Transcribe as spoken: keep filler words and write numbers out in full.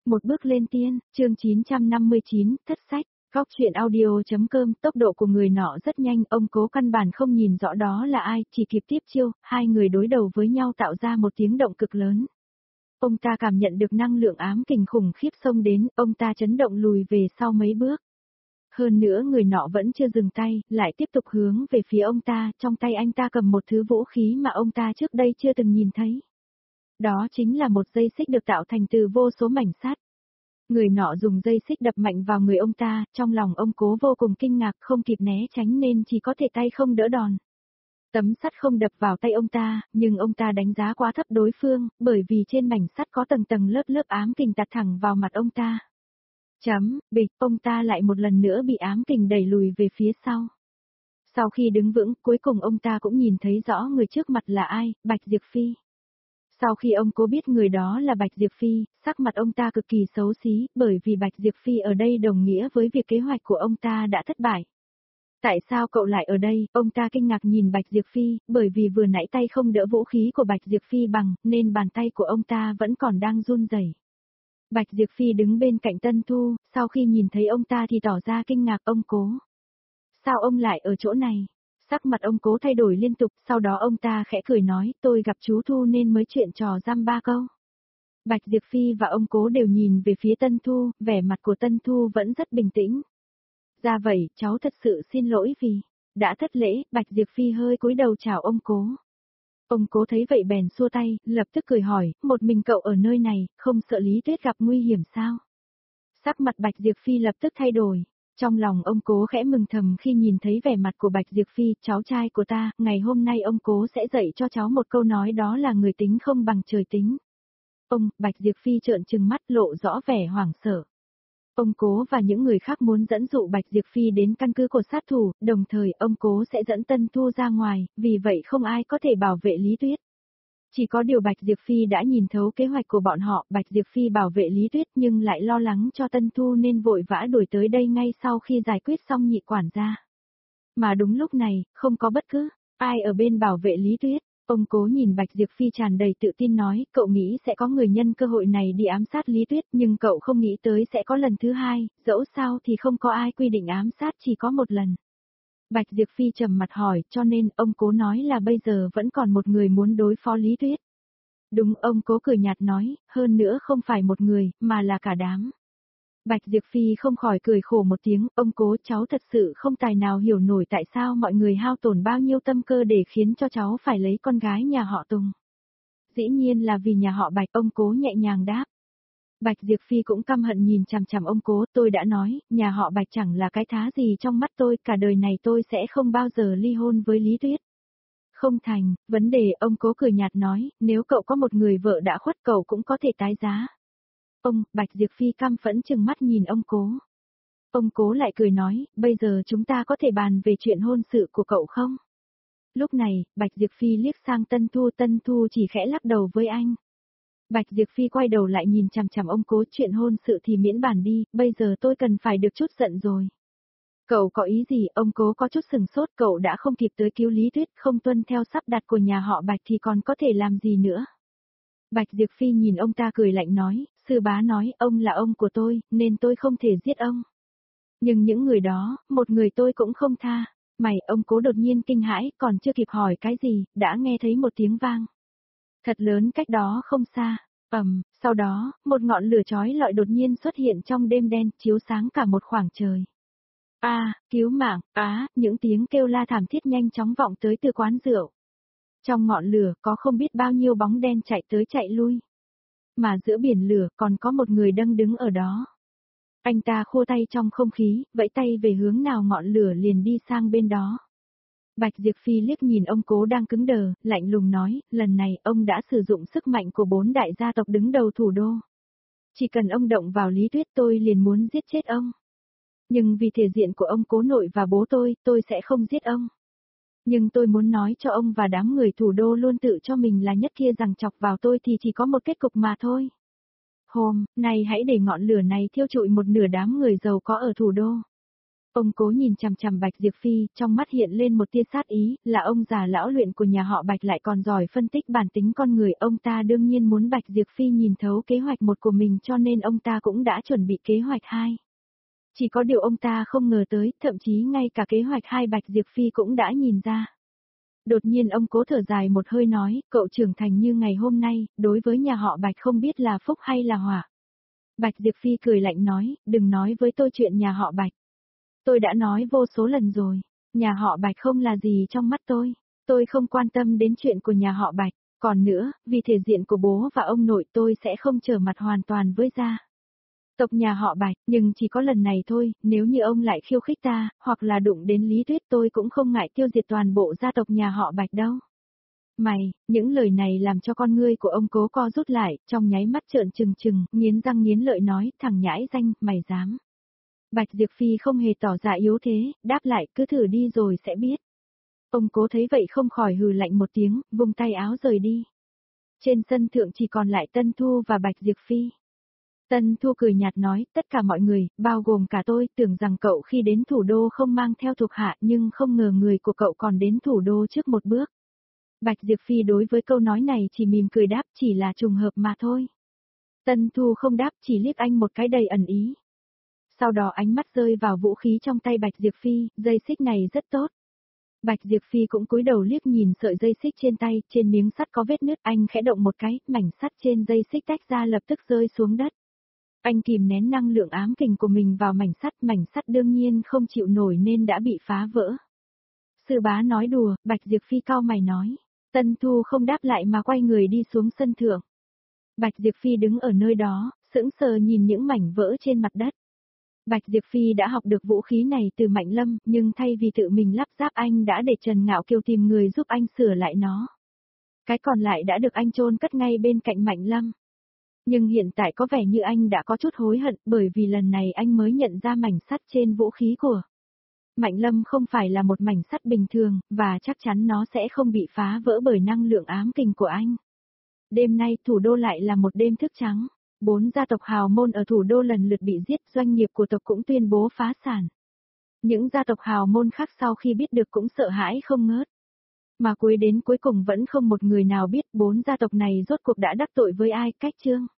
Một bước lên tiên, chương chín trăm năm mươi chín, thất sách, góc truyện audio.com, tốc độ của người nọ rất nhanh, ông Cố căn bản không nhìn rõ đó là ai, chỉ kịp tiếp chiêu, hai người đối đầu với nhau tạo ra một tiếng động cực lớn. Ông ta cảm nhận được năng lượng ám kình khủng khiếp xông đến, ông ta chấn động lùi về sau mấy bước. Hơn nữa người nọ vẫn chưa dừng tay, lại tiếp tục hướng về phía ông ta, trong tay anh ta cầm một thứ vũ khí mà ông ta trước đây chưa từng nhìn thấy. Đó chính là một dây xích được tạo thành từ vô số mảnh sắt. Người nọ dùng dây xích đập mạnh vào người ông ta, trong lòng ông Cố vô cùng kinh ngạc không kịp né tránh nên chỉ có thể tay không đỡ đòn. Tấm sắt không đập vào tay ông ta, nhưng ông ta đánh giá quá thấp đối phương, bởi vì trên mảnh sắt có tầng tầng lớp lớp ám kình tạt thẳng vào mặt ông ta. Chấm, bịch, ông ta lại một lần nữa bị ám kình đẩy lùi về phía sau. Sau khi đứng vững, cuối cùng ông ta cũng nhìn thấy rõ người trước mặt là ai, Bạch Diệp Phi. Sau khi ông Cố biết người đó là Bạch Diệp Phi, sắc mặt ông ta cực kỳ xấu xí, bởi vì Bạch Diệp Phi ở đây đồng nghĩa với việc kế hoạch của ông ta đã thất bại. Tại sao cậu lại ở đây? Ông ta kinh ngạc nhìn Bạch Diệp Phi, bởi vì vừa nãy tay không đỡ vũ khí của Bạch Diệp Phi bằng, nên bàn tay của ông ta vẫn còn đang run rẩy. Bạch Diệp Phi đứng bên cạnh Tân Thu, sau khi nhìn thấy ông ta thì tỏ ra kinh ngạc. Ông Cố. Sao ông lại ở chỗ này? Sắc mặt ông Cố thay đổi liên tục, sau đó ông ta khẽ cười nói, tôi gặp chú Thu nên mới chuyện trò dăm ba câu. Bạch Diệp Phi và ông Cố đều nhìn về phía Tân Thu, vẻ mặt của Tân Thu vẫn rất bình tĩnh. Ra vậy, cháu thật sự xin lỗi vì đã thất lễ. Bạch Diệp Phi hơi cúi đầu chào ông Cố. Ông Cố thấy vậy bèn xua tay, lập tức cười hỏi, một mình cậu ở nơi này, không sợ Lý Tuyết gặp nguy hiểm sao? Sắc mặt Bạch Diệp Phi lập tức thay đổi. Trong lòng ông Cố khẽ mừng thầm khi nhìn thấy vẻ mặt của Bạch Diệp Phi, cháu trai của ta, ngày hôm nay ông Cố sẽ dạy cho cháu một câu nói đó là người tính không bằng trời tính. Ông, Bạch Diệp Phi trợn trừng mắt lộ rõ vẻ hoảng sợ. Ông Cố và những người khác muốn dẫn dụ Bạch Diệp Phi đến căn cứ của sát thủ, đồng thời ông Cố sẽ dẫn Tân Thu ra ngoài, vì vậy không ai có thể bảo vệ Lý Tuyết. Chỉ có điều Bạch Diệp Phi đã nhìn thấu kế hoạch của bọn họ, Bạch Diệp Phi bảo vệ Lý Tuyết nhưng lại lo lắng cho Tân Thu nên vội vã đuổi tới đây ngay sau khi giải quyết xong nhị quản gia. Mà đúng lúc này, không có bất cứ ai ở bên bảo vệ Lý Tuyết. Ông Cố nhìn Bạch Diệp Phi tràn đầy tự tin nói, cậu nghĩ sẽ có người nhân cơ hội này đi ám sát Lý Tuyết nhưng cậu không nghĩ tới sẽ có lần thứ hai, dẫu sao thì không có ai quy định ám sát chỉ có một lần. Bạch Diệp Phi trầm mặt hỏi, cho nên ông Cố nói là bây giờ vẫn còn một người muốn đối phó Lý Tuyết. Đúng, ông Cố cười nhạt nói, hơn nữa không phải một người, mà là cả đám. Bạch Diệp Phi không khỏi cười khổ một tiếng, ông Cố, cháu thật sự không tài nào hiểu nổi tại sao mọi người hao tổn bao nhiêu tâm cơ để khiến cho cháu phải lấy con gái nhà họ Tùng. Dĩ nhiên là vì nhà họ Bạch, ông Cố nhẹ nhàng đáp. Bạch Diệp Phi cũng căm hận nhìn chằm chằm ông Cố, tôi đã nói, nhà họ Bạch chẳng là cái thá gì trong mắt tôi, cả đời này tôi sẽ không bao giờ ly hôn với Lý Tuyết. Không thành, vấn đề, ông Cố cười nhạt nói, nếu cậu có một người vợ đã khuất cậu cũng có thể tái giá. Ông, Bạch Diệp Phi căm phẫn chừng mắt nhìn ông Cố. Ông Cố lại cười nói, bây giờ chúng ta có thể bàn về chuyện hôn sự của cậu không? Lúc này, Bạch Diệp Phi liếc sang Tân Thu, Tân Thu chỉ khẽ lắc đầu với anh. Bạch Diệp Phi quay đầu lại nhìn chằm chằm ông Cố, chuyện hôn sự thì miễn bàn đi, bây giờ tôi cần phải được chút giận rồi. Cậu có ý gì? Ông Cố có chút sừng sốt, cậu đã không kịp tới cứu Lý Tuyết, không tuân theo sắp đặt của nhà họ Bạch thì còn có thể làm gì nữa? Bạch Diệp Phi nhìn ông ta cười lạnh nói, sư bá nói ông là ông của tôi, nên tôi không thể giết ông. Nhưng những người đó, một người tôi cũng không tha. Mày, ông Cố đột nhiên kinh hãi, còn chưa kịp hỏi cái gì, đã nghe thấy một tiếng vang. Thật lớn cách đó không xa. Ầm, sau đó, một ngọn lửa chói lọi đột nhiên xuất hiện trong đêm đen, chiếu sáng cả một khoảng trời. A, à, cứu mạng, á, những tiếng kêu la thảm thiết nhanh chóng vọng tới từ quán rượu. Trong ngọn lửa có không biết bao nhiêu bóng đen chạy tới chạy lui. Mà giữa biển lửa còn có một người đang đứng ở đó. Anh ta khua tay trong không khí, vẫy tay về hướng nào ngọn lửa liền đi sang bên đó. Bạch Diệp Phi liếc nhìn ông Cố đang cứng đờ, lạnh lùng nói, lần này ông đã sử dụng sức mạnh của bốn đại gia tộc đứng đầu thủ đô. Chỉ cần ông động vào Lý Tuyết tôi liền muốn giết chết ông. Nhưng vì thể diện của ông Cố nội và bố tôi, tôi sẽ không giết ông. Nhưng tôi muốn nói cho ông và đám người thủ đô luôn tự cho mình là nhất kia rằng chọc vào tôi thì chỉ có một kết cục mà thôi. Hôm nay hãy để ngọn lửa này thiêu trụi một nửa đám người giàu có ở thủ đô. Ông Cố nhìn chằm chằm Bạch Diệp Phi, trong mắt hiện lên một tia sát ý, là ông già lão luyện của nhà họ Bạch lại còn giỏi phân tích bản tính con người, ông ta đương nhiên muốn Bạch Diệp Phi nhìn thấu kế hoạch một của mình cho nên ông ta cũng đã chuẩn bị kế hoạch hai. Chỉ có điều ông ta không ngờ tới, thậm chí ngay cả kế hoạch hai Bạch Diệp Phi cũng đã nhìn ra. Đột nhiên ông Cố thở dài một hơi nói, cậu trưởng thành như ngày hôm nay, đối với nhà họ Bạch không biết là phúc hay là họa. Bạch Diệp Phi cười lạnh nói, đừng nói với tôi chuyện nhà họ Bạch. Tôi đã nói vô số lần rồi, nhà họ Bạch không là gì trong mắt tôi, tôi không quan tâm đến chuyện của nhà họ Bạch, còn nữa, vì thể diện của bố và ông nội tôi sẽ không trở mặt hoàn toàn với gia tộc nhà họ Bạch, nhưng chỉ có lần này thôi, nếu như ông lại khiêu khích ta, hoặc là đụng đến Lý Tuyết tôi cũng không ngại tiêu diệt toàn bộ gia tộc nhà họ Bạch đâu. Mày, những lời này làm cho con ngươi của ông Cố co rút lại, trong nháy mắt trợn trừng trừng, nghiến răng nghiến lợi nói, thằng nhãi danh, mày dám. Bạch Diệp Phi không hề tỏ ra yếu thế, đáp lại, cứ thử đi rồi sẽ biết. Ông Cố thấy vậy không khỏi hừ lạnh một tiếng, vung tay áo rời đi. Trên sân thượng chỉ còn lại Tân Thu và Bạch Diệp Phi. Tân Thu cười nhạt nói, tất cả mọi người, bao gồm cả tôi, tưởng rằng cậu khi đến thủ đô không mang theo thuộc hạ nhưng không ngờ người của cậu còn đến thủ đô trước một bước. Bạch Diệp Phi đối với câu nói này chỉ mỉm cười đáp, chỉ là trùng hợp mà thôi. Tân Thu không đáp, chỉ liếc anh một cái đầy ẩn ý. Sau đó ánh mắt rơi vào vũ khí trong tay Bạch Diệp Phi, dây xích này rất tốt. Bạch Diệp Phi cũng cúi đầu liếc nhìn sợi dây xích trên tay, trên miếng sắt có vết nứt, anh khẽ động một cái, mảnh sắt trên dây xích tách ra lập tức rơi xuống đất. Anh kìm nén năng lượng ám kình của mình vào mảnh sắt, mảnh sắt đương nhiên không chịu nổi nên đã bị phá vỡ. Sư bá nói đùa, Bạch Diệp Phi cau mày nói. Tân Thu không đáp lại mà quay người đi xuống sân thượng. Bạch Diệp Phi đứng ở nơi đó, sững sờ nhìn những mảnh vỡ trên mặt đất. Bạch Diệp Phi đã học được vũ khí này từ Mạnh Lâm, nhưng thay vì tự mình lắp ráp anh đã để Trần Ngạo Kiều tìm người giúp anh sửa lại nó. Cái còn lại đã được anh chôn cất ngay bên cạnh Mạnh Lâm. Nhưng hiện tại có vẻ như anh đã có chút hối hận bởi vì lần này anh mới nhận ra mảnh sắt trên vũ khí của Mạnh Lâm không phải là một mảnh sắt bình thường, và chắc chắn nó sẽ không bị phá vỡ bởi năng lượng ám kình của anh. Đêm nay thủ đô lại là một đêm thức trắng. Bốn gia tộc hào môn ở thủ đô lần lượt bị giết, doanh nghiệp của tộc cũng tuyên bố phá sản. Những gia tộc hào môn khác sau khi biết được cũng sợ hãi không ngớt. Mà cuối đến cuối cùng vẫn không một người nào biết bốn gia tộc này rốt cuộc đã đắc tội với ai, cách chương.